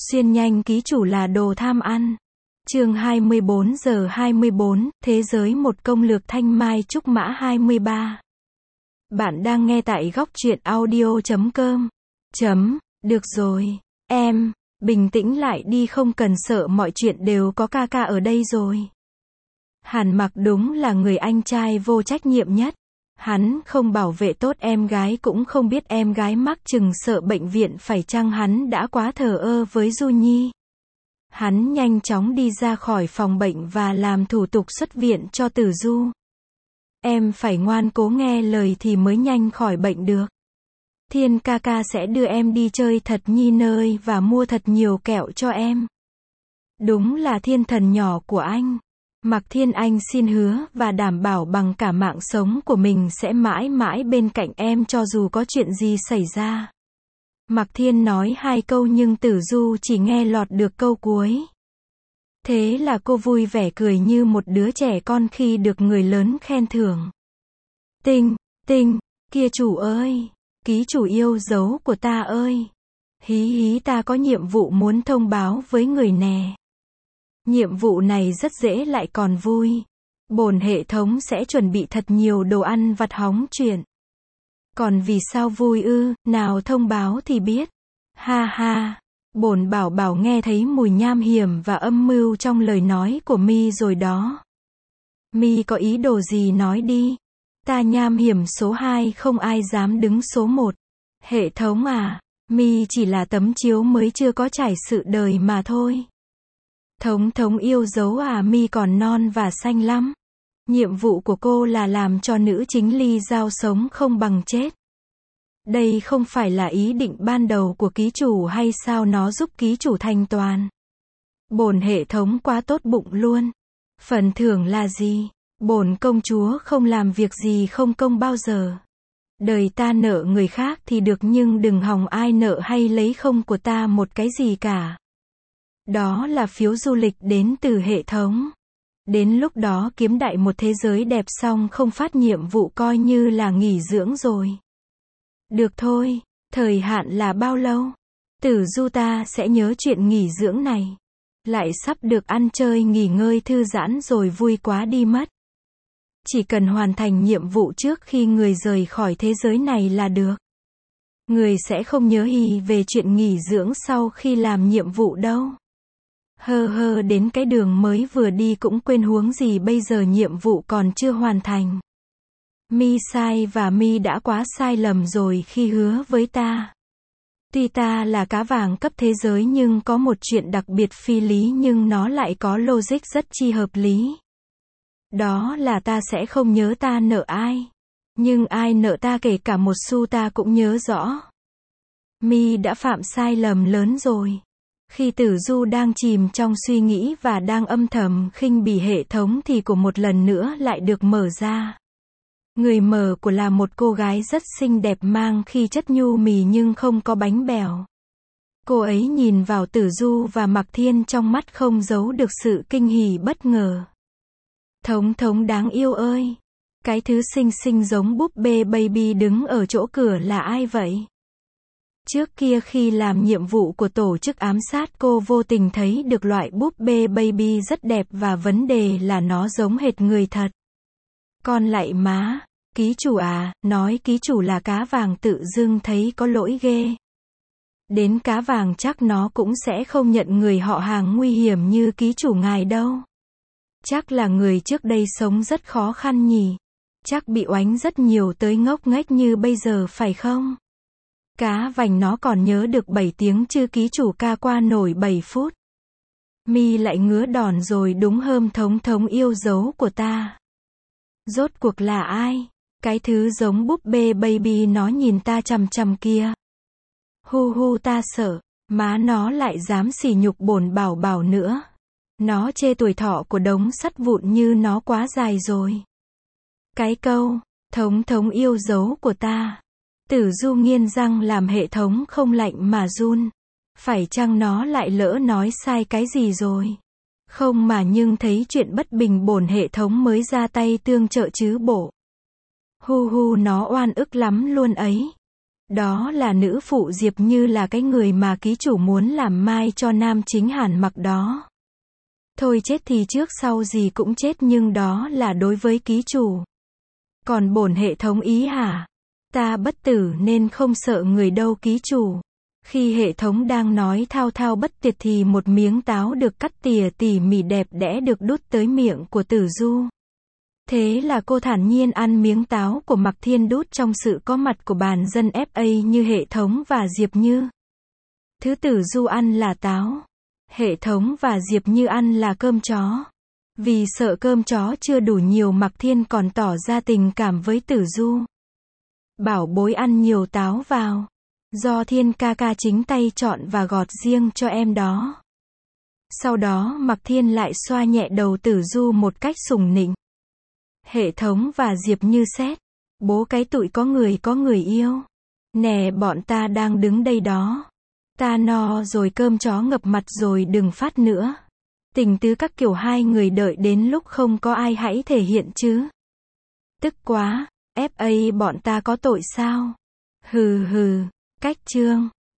Xuyên nhanh ký chủ là đồ tham ăn. Chương 24 giờ 24, thế giới một công lược thanh mai trúc mã 23. Bạn đang nghe tại góc truyện audio.com. Được rồi, em, bình tĩnh lại đi, không cần sợ, mọi chuyện đều có ca ca ở đây rồi. Hàn Mặc đúng là người anh trai vô trách nhiệm nhất. Hắn không bảo vệ tốt em gái, cũng không biết em gái mắc chừng sợ bệnh viện, phải chăng hắn đã quá thờ ơ với Du Nhi. Hắn nhanh chóng đi ra khỏi phòng bệnh và làm thủ tục xuất viện cho Tử Du. Em phải ngoan cố nghe lời thì mới nhanh khỏi bệnh được. Thiên ca ca sẽ đưa em đi chơi thật Nhi nơi và mua thật nhiều kẹo cho em. Đúng là thiên thần nhỏ của anh. Mạc Thiên Anh xin hứa và đảm bảo bằng cả mạng sống của mình sẽ mãi mãi bên cạnh em cho dù có chuyện gì xảy ra. Mạc Thiên nói 2 câu nhưng Tử Du chỉ nghe lọt được câu cuối. Thế là cô vui vẻ cười như một đứa trẻ con khi được người lớn khen thưởng. Tinh, kia chủ ơi, ký chủ yêu dấu của ta ơi. Hí, ta có nhiệm vụ muốn thông báo với người nè. Nhiệm vụ này rất dễ lại còn vui. Bổn hệ thống sẽ chuẩn bị thật nhiều đồ ăn vặt hóng chuyện. Còn vì sao vui ư, nào thông báo thì biết. Ha ha, bổn bảo bảo nghe thấy mùi nham hiểm và âm mưu trong lời nói của Mi rồi đó. Mi có ý đồ gì nói đi. Ta nham hiểm số 2, không ai dám đứng số 1. Hệ thống à, Mi chỉ là tấm chiếu mới chưa có trải sự đời mà thôi. Thống yêu dấu à, Mi còn non và xanh lắm. Nhiệm vụ của cô là làm cho nữ chính ly dao sống không bằng chết. Đây không phải là ý định ban đầu của ký chủ hay sao, nó giúp ký chủ thành toàn. Bổn hệ thống quá tốt bụng luôn. Phần thưởng là gì? Bổn công chúa không làm việc gì không công bao giờ. Đời ta nợ người khác thì được nhưng đừng hòng ai nợ hay lấy không của ta một cái gì cả. Đó là phiếu du lịch đến từ hệ thống. Đến lúc đó kiếm đại một thế giới đẹp xong không phát nhiệm vụ coi như là nghỉ dưỡng rồi. Được thôi, thời hạn là bao lâu? Tử Du ta sẽ nhớ chuyện nghỉ dưỡng này. Lại sắp được ăn chơi nghỉ ngơi thư giãn rồi, vui quá đi mất. Chỉ cần hoàn thành nhiệm vụ trước khi người rời khỏi thế giới này là được. Người sẽ không nhớ hì về chuyện nghỉ dưỡng sau khi làm nhiệm vụ đâu. Đến cái đường mới vừa đi cũng quên, huống gì bây giờ nhiệm vụ còn chưa hoàn thành. Mi sai và Mi đã quá sai lầm rồi khi hứa với ta. Tuy ta là cá vàng cấp thế giới nhưng có một chuyện đặc biệt phi lý nhưng nó lại có logic rất chi hợp lý. Đó là ta sẽ không nhớ ta nợ ai. Nhưng ai nợ ta kể cả một xu ta cũng nhớ rõ. Mi đã phạm sai lầm lớn rồi. Khi Tử Du đang chìm trong suy nghĩ và đang âm thầm khinh bỉ hệ thống thì của một lần nữa lại được mở ra. Người mở của là một cô gái rất xinh đẹp mang khí chất nhu mì nhưng không có bánh bèo. Cô ấy nhìn vào Tử Du và Mạc Thiên trong mắt không giấu được sự kinh hỉ bất ngờ. Thống đáng yêu ơi! Cái thứ xinh xinh giống búp bê baby đứng ở chỗ cửa là ai vậy? Trước kia khi làm nhiệm vụ của tổ chức ám sát, cô vô tình thấy được loại búp bê baby rất đẹp và vấn đề là nó giống hệt người thật. Con lạy má, ký chủ à, nói ký chủ là cá vàng tự dưng thấy có lỗi ghê. Đến cá vàng chắc nó cũng sẽ không nhận người họ hàng nguy hiểm như ký chủ ngài đâu. Chắc là người trước đây sống rất khó khăn nhỉ. Chắc bị oánh rất nhiều tới ngốc nghếch như bây giờ phải không? Cá vành nó còn nhớ được 7 tiếng chứ ký chủ ca qua nổi 7 phút. Mi lại ngứa đòn rồi đúng hơm, thống yêu dấu của ta. Rốt cuộc là ai? Cái thứ giống búp bê baby nó nhìn ta chằm chằm kia. Hu ta sợ, má nó lại dám sỉ nhục bổn bảo bảo nữa. Nó chê tuổi thọ của đống sắt vụn như nó quá dài rồi. Cái câu, thống yêu dấu của ta. Tử Du nghiến răng làm hệ thống không lạnh mà run. Phải chăng nó lại lỡ nói sai cái gì rồi? Không mà nhưng thấy chuyện bất bình bổn hệ thống mới ra tay tương trợ chứ bộ. Nó oan ức lắm luôn ấy. Đó là nữ phụ Diệp Như, là cái người mà ký chủ muốn làm mai cho nam chính Hàn Mặc đó. Thôi chết thì trước sau gì cũng chết, nhưng đó là đối với ký chủ. Còn bổn hệ thống ý hả? Ta bất tử nên không sợ người đâu ký chủ. Khi hệ thống đang nói thao thao bất tuyệt thì một miếng táo được cắt tỉa tỉ mỉ đẹp đẽ được đút tới miệng của Tử Du. Thế là cô thản nhiên ăn miếng táo của Mạc Thiên đút trong sự có mặt của bàn dân FA như hệ thống và Diệp Như. Thứ Tử Du ăn là táo. Hệ thống và Diệp Như ăn là cơm chó. Vì sợ cơm chó chưa đủ nhiều, Mạc Thiên còn tỏ ra tình cảm với Tử Du. Bảo bối ăn nhiều táo vào. Do Thiên ca ca chính tay chọn và gọt riêng cho em đó. Sau đó Mạc Thiên lại xoa nhẹ đầu Tử Du một cách sủng nịnh. Hệ thống và Diệp Như xét. Bố cái tụi có người yêu. Nè bọn ta đang đứng đây đó. Ta no rồi, cơm chó ngập mặt rồi, đừng phát nữa. Tình tứ các kiểu, hai người đợi đến lúc không có ai hãy thể hiện chứ. Tức quá, FA bọn ta có tội sao? Hừ hừ, cách chương.